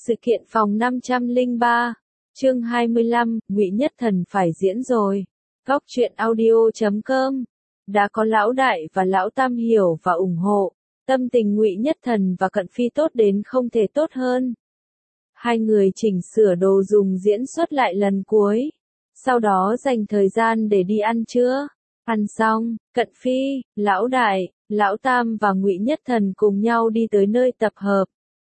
Sự kiện phòng 503, chương 25, Ngụy Nhất Thần phải diễn rồi. Góc truyện audio.com. Đã có lão đại và lão tam hiểu và ủng hộ, tâm tình Ngụy Nhất Thần và Cận Phi tốt đến không thể tốt hơn. Hai người chỉnh sửa đồ dùng diễn xuất lại lần cuối, sau đó dành thời gian để đi ăn trưa. Ăn xong, Cận Phi, lão đại, lão tam và Ngụy Nhất Thần cùng nhau đi tới nơi tập hợp.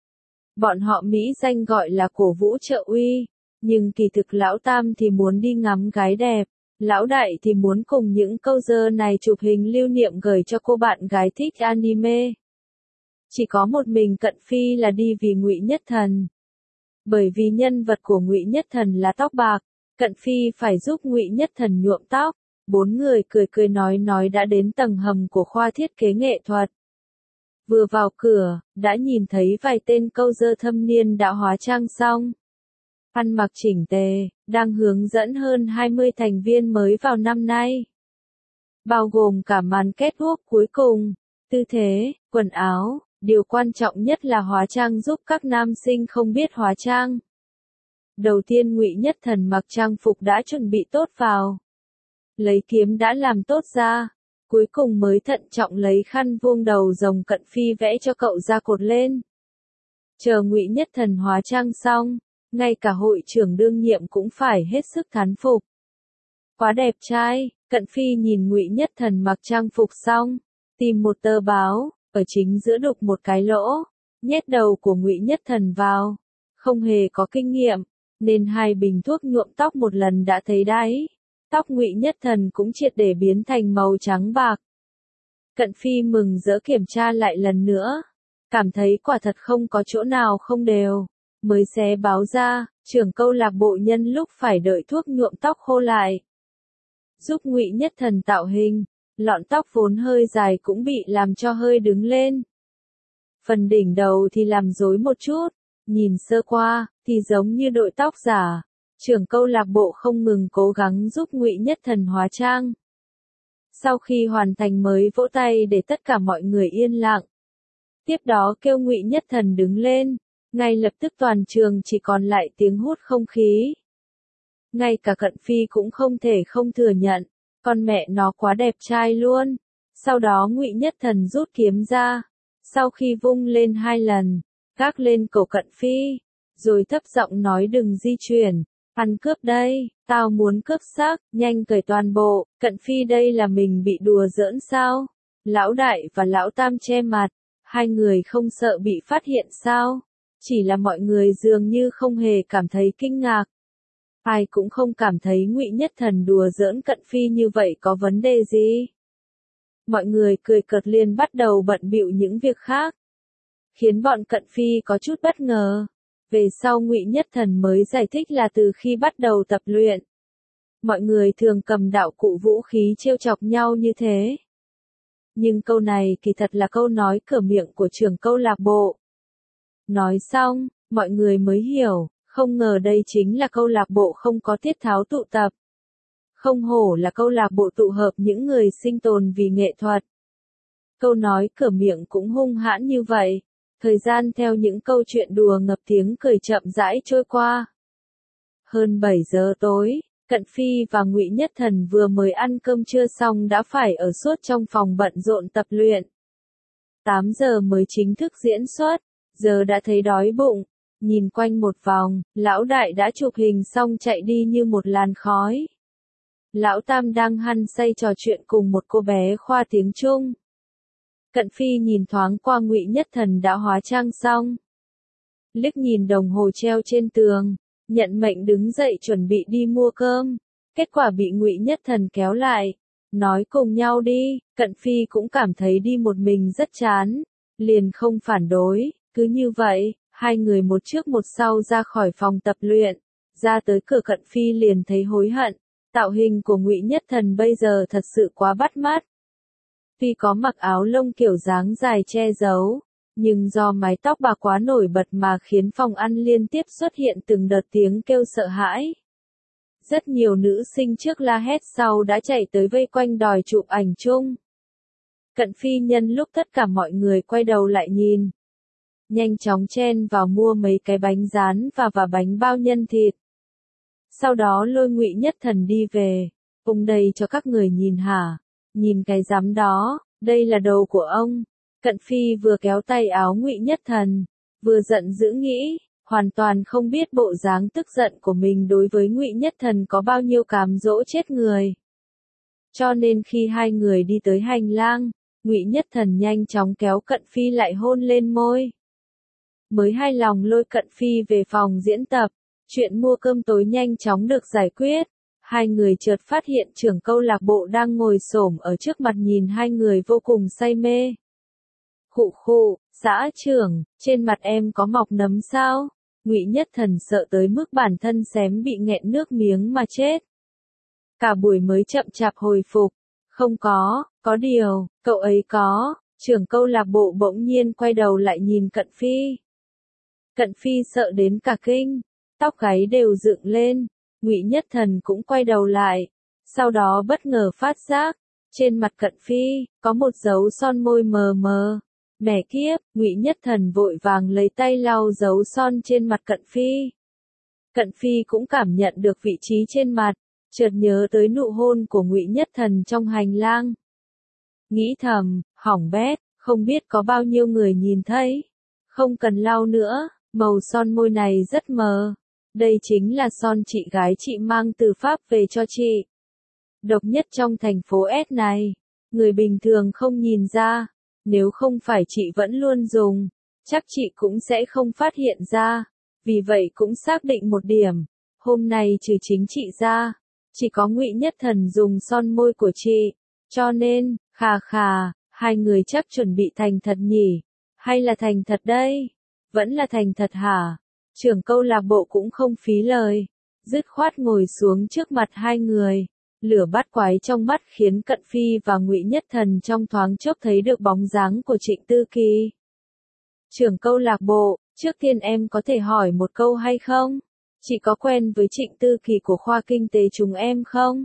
Bọn họ mỹ danh gọi là cổ vũ trợ uy, nhưng kỳ thực lão tam thì muốn đi ngắm gái đẹp, lão đại thì muốn cùng những câu dơ này chụp hình lưu niệm gửi cho cô bạn gái thích anime. Chỉ có một mình Cận Phi là đi vì Ngụy Nhất Thần. Bởi vì nhân vật của Ngụy Nhất Thần là tóc bạc, Cận Phi phải giúp Ngụy Nhất Thần nhuộm tóc. Bốn người cười cười nói đã đến tầng hầm của khoa thiết kế nghệ thuật. Vừa vào cửa, đã nhìn thấy vài tên câu dơ thâm niên đã hóa trang xong. Ăn mặc chỉnh tề, đang hướng dẫn hơn 20 thành viên mới vào năm nay. Bao gồm cả màn kết thúc cuối cùng, tư thế, quần áo, điều quan trọng nhất là hóa trang giúp các nam sinh không biết hóa trang. Đầu tiên Ngụy Nhất Thần mặc trang phục đã chuẩn bị tốt vào. Lấy kiếm đã làm tốt ra. Cuối cùng mới thận trọng lấy khăn vuông đầu rồng Cận Phi vẽ cho cậu ra cột lên. Chờ Ngụy Nhất Thần hóa trang xong, ngay cả hội trưởng đương nhiệm cũng phải hết sức thán phục. Quá đẹp trai, Cận Phi nhìn Ngụy Nhất Thần mặc trang phục xong, tìm một tờ báo, ở chính giữa đục một cái lỗ, nhét đầu của Ngụy Nhất Thần vào. Không hề có kinh nghiệm, nên hai bình thuốc nhuộm tóc một lần đã thấy đáy. Tóc Ngụy Nhất Thần cũng triệt để biến thành màu trắng bạc. Cận Phi mừng rỡ kiểm tra lại lần nữa, cảm thấy quả thật không có chỗ nào không đều, mới xé báo ra, trưởng câu lạc bộ nhân lúc phải đợi thuốc nhuộm tóc khô lại. Giúp Ngụy Nhất Thần tạo hình, lọn tóc vốn hơi dài cũng bị làm cho hơi đứng lên. Phần đỉnh đầu thì làm rối một chút, nhìn sơ qua, thì giống như đội tóc giả. Trưởng câu lạc bộ không ngừng cố gắng giúp Ngụy Nhất Thần hóa trang. Sau khi hoàn thành mới vỗ tay để tất cả mọi người yên lặng. Tiếp đó kêu Ngụy Nhất Thần đứng lên, ngay lập tức toàn trường chỉ còn lại tiếng hút không khí. Ngay cả Cận Phi cũng không thể không thừa nhận, con mẹ nó quá đẹp trai luôn. Sau đó Ngụy Nhất Thần rút kiếm ra, sau khi vung lên 2 lần, gác lên cổ Cận Phi, rồi thấp giọng nói đừng di chuyển. Ăn cướp đây, tao muốn cướp xác, nhanh cởi toàn bộ. Cận Phi đây là mình bị đùa giỡn sao? Lão đại và lão tam che mặt, hai người không sợ bị phát hiện sao? Chỉ là mọi người dường như không hề cảm thấy kinh ngạc. Ai cũng không cảm thấy Ngụy Nhất Thần đùa giỡn Cận Phi như vậy có vấn đề gì. Mọi người cười cợt liền bắt đầu bận bịu những việc khác, khiến bọn Cận Phi có chút bất ngờ. Về sau Ngụy Nhất Thần mới giải thích là từ khi bắt đầu tập luyện, mọi người thường cầm đạo cụ vũ khí trêu chọc nhau như thế. Nhưng câu này kỳ thật là câu nói cửa miệng của trưởng câu lạc bộ. Nói xong, mọi người mới hiểu, không ngờ đây chính là câu lạc bộ không có tiết tháo tụ tập. Không hổ là câu lạc bộ tụ hợp những người sinh tồn vì nghệ thuật. Câu nói cửa miệng cũng hung hãn như vậy. Thời gian theo những câu chuyện đùa ngập tiếng cười chậm rãi trôi qua. Hơn 7 giờ tối, Cận Phi và Ngụy Nhất Thần vừa mới ăn cơm trưa xong đã phải ở suốt trong phòng bận rộn tập luyện. 8 giờ mới chính thức diễn xuất, giờ đã thấy đói bụng, nhìn quanh một vòng, lão đại đã chụp hình xong chạy đi như một làn khói. Lão tam đang hăng say trò chuyện cùng một cô bé khoa tiếng Trung. Cận Phi nhìn thoáng qua Ngụy Nhất Thần đã hóa trang xong. Liếc nhìn đồng hồ treo trên tường, nhận mệnh đứng dậy chuẩn bị đi mua cơm. Kết quả bị Ngụy Nhất Thần kéo lại, nói cùng nhau đi. Cận Phi cũng cảm thấy đi một mình rất chán, liền không phản đối. Cứ như vậy, hai người một trước một sau ra khỏi phòng tập luyện. Ra tới cửa Cận Phi liền thấy hối hận. Tạo hình của Ngụy Nhất Thần bây giờ thật sự quá bắt mắt. Tuy có mặc áo lông kiểu dáng dài che giấu, nhưng do mái tóc bà quá nổi bật mà khiến phòng ăn liên tiếp xuất hiện từng đợt tiếng kêu sợ hãi. Rất nhiều nữ sinh trước la hét sau đã chạy tới vây quanh đòi chụp ảnh chung. Cận Phi nhân lúc tất cả mọi người quay đầu lại nhìn, nhanh chóng chen vào mua mấy cái bánh rán và bánh bao nhân thịt. Sau đó lôi Ngụy Nhất Thần đi về. Ông đây cho các người nhìn hả? Nhìn cái rắm đó, đây là đồ của ông. Cận Phi vừa kéo tay áo Ngụy Nhất Thần, vừa giận dữ nghĩ, hoàn toàn không biết bộ dáng tức giận của mình đối với Ngụy Nhất Thần có bao nhiêu cám dỗ chết người. Cho nên khi hai người đi tới hành lang, Ngụy Nhất Thần nhanh chóng kéo Cận Phi lại hôn lên môi. Mới hài lòng lôi Cận Phi về phòng diễn tập, chuyện mua cơm tối nhanh chóng được giải quyết. Hai người chợt phát hiện trưởng câu lạc bộ đang ngồi xổm ở trước mặt nhìn hai người vô cùng say mê. Khụ khụ, xã trưởng, trên mặt em có mọc nấm sao? Ngụy Nhất Thần sợ tới mức bản thân xém bị nghẹn nước miếng mà chết. Cả buổi mới chậm chạp hồi phục. Không có điều, cậu ấy có. Trưởng câu lạc bộ bỗng nhiên quay đầu lại nhìn Cận Phi. Cận Phi sợ đến cả kinh, tóc gáy đều dựng lên. Ngụy Nhất Thần cũng quay đầu lại, sau đó bất ngờ phát giác, trên mặt Cận Phi có một dấu son môi mờ mờ. Mẹ kiếp, Ngụy Nhất Thần vội vàng lấy tay lau dấu son trên mặt Cận Phi. Cận Phi cũng cảm nhận được vị trí trên mặt, chợt nhớ tới nụ hôn của Ngụy Nhất Thần trong hành lang. Nghĩ thầm, hỏng bét, không biết có bao nhiêu người nhìn thấy. Không cần lau nữa, màu son môi này rất mờ. Đây chính là son chị gái chị mang từ Pháp về cho chị. Độc nhất trong thành phố S này, người bình thường không nhìn ra, nếu không phải chị vẫn luôn dùng, chắc chị cũng sẽ không phát hiện ra. Vì vậy cũng xác định một điểm, hôm nay trừ chính chị ra, chỉ có Ngụy Nhất Thần dùng son môi của chị, cho nên, khà, hai người chắc chuẩn bị thành thật nhỉ, hay là thành thật đây? Vẫn là thành thật hả? Trưởng câu lạc bộ cũng không phí lời, dứt khoát ngồi xuống trước mặt hai người. Lửa bắt quái trong mắt khiến Cận Phi và Ngụy Nhất Thần trong thoáng chốc thấy được bóng dáng của Trịnh Tư Kỳ. Trưởng câu lạc bộ, trước tiên em có thể hỏi một câu hay không? Chị có quen với Trịnh Tư Kỳ của khoa kinh tế chúng em không?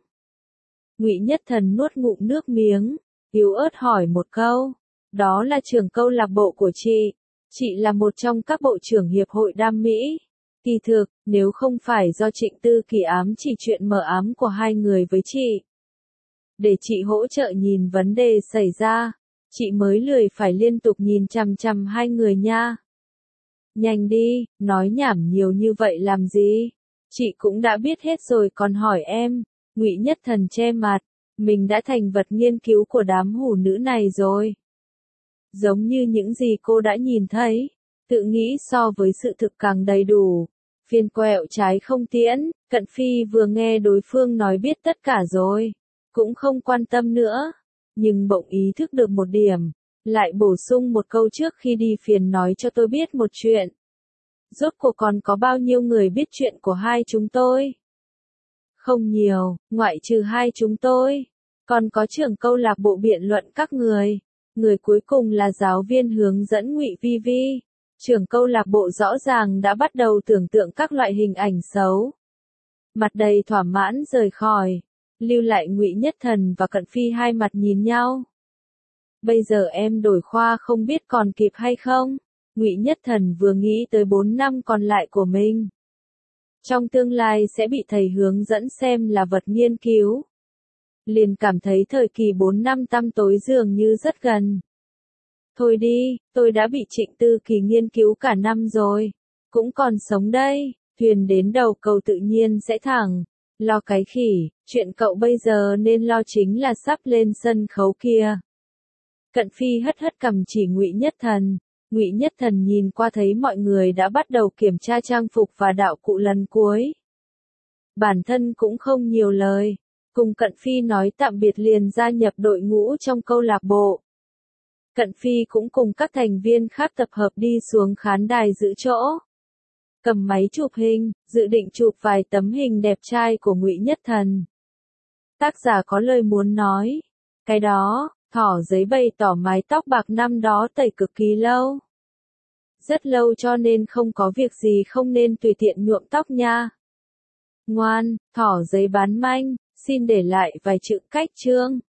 Ngụy Nhất Thần nuốt ngụm nước miếng, yếu ớt hỏi một câu. Đó là trưởng câu lạc bộ của chị. Chị là một trong các bộ trưởng hiệp hội Nam Mỹ. Kỳ thực, nếu không phải do Trịnh Tư Kỳ ám chỉ chuyện mờ ám của hai người với chị, để chị hỗ trợ nhìn vấn đề xảy ra, chị mới lười phải liên tục nhìn chằm chằm hai người nha. Nhanh đi, nói nhảm nhiều như vậy làm gì? Chị cũng đã biết hết rồi còn hỏi em. Ngụy Nhất Thần che mặt, mình đã thành vật nghiên cứu của đám hủ nữ này rồi. Giống như những gì cô đã nhìn thấy, tự nghĩ so với sự thực càng đầy đủ. Phiên quẹo trái không tiễn, Cận Phi vừa nghe đối phương nói biết tất cả rồi, cũng không quan tâm nữa, nhưng bỗng ý thức được một điểm, lại bổ sung một câu trước khi đi phiền nói cho tôi biết một chuyện. Rốt cuộc còn có bao nhiêu người biết chuyện của hai chúng tôi? Không nhiều, ngoại trừ hai chúng tôi. Còn có trưởng câu lạc bộ biện luận các người. Người cuối cùng là giáo viên hướng dẫn Ngụy Vi Vi. Trưởng câu lạc bộ rõ ràng đã bắt đầu tưởng tượng các loại hình ảnh xấu. Mặt đầy thỏa mãn rời khỏi, lưu lại Ngụy Nhất Thần và Cận Phi hai mặt nhìn nhau. Bây giờ em đổi khoa không biết còn kịp hay không? Ngụy Nhất Thần vừa nghĩ tới 4 năm còn lại của mình. Trong tương lai sẽ bị thầy hướng dẫn xem là vật nghiên cứu. Liền cảm thấy thời kỳ 4 năm tăm tối dường như rất gần. Thôi đi, tôi đã bị Trịnh Tư Kỳ nghiên cứu cả năm rồi. Cũng còn sống đây, thuyền đến đầu cầu tự nhiên sẽ thẳng. Lo cái khỉ, chuyện cậu bây giờ nên lo chính là sắp lên sân khấu kia. Cận Phi hất hất cằm chỉ Ngụy Nhất Thần. Ngụy Nhất Thần nhìn qua thấy mọi người đã bắt đầu kiểm tra trang phục và đạo cụ lần cuối. Bản thân cũng không nhiều lời, cùng Cận Phi nói tạm biệt liền gia nhập đội ngũ trong câu lạc bộ. Cận Phi cũng cùng các thành viên khác tập hợp đi xuống khán đài giữ chỗ. Cầm máy chụp hình, dự định chụp vài tấm hình đẹp trai của Ngụy Nhất Thần. Tác giả có lời muốn nói. Cái đó, thỏ giấy bày tỏ mái tóc bạc năm đó tẩy cực kỳ lâu. Rất lâu cho nên không có việc gì không nên tùy tiện nhuộm tóc nha. Ngoan, thỏ giấy bán manh, xin để lại vài chữ cách chương.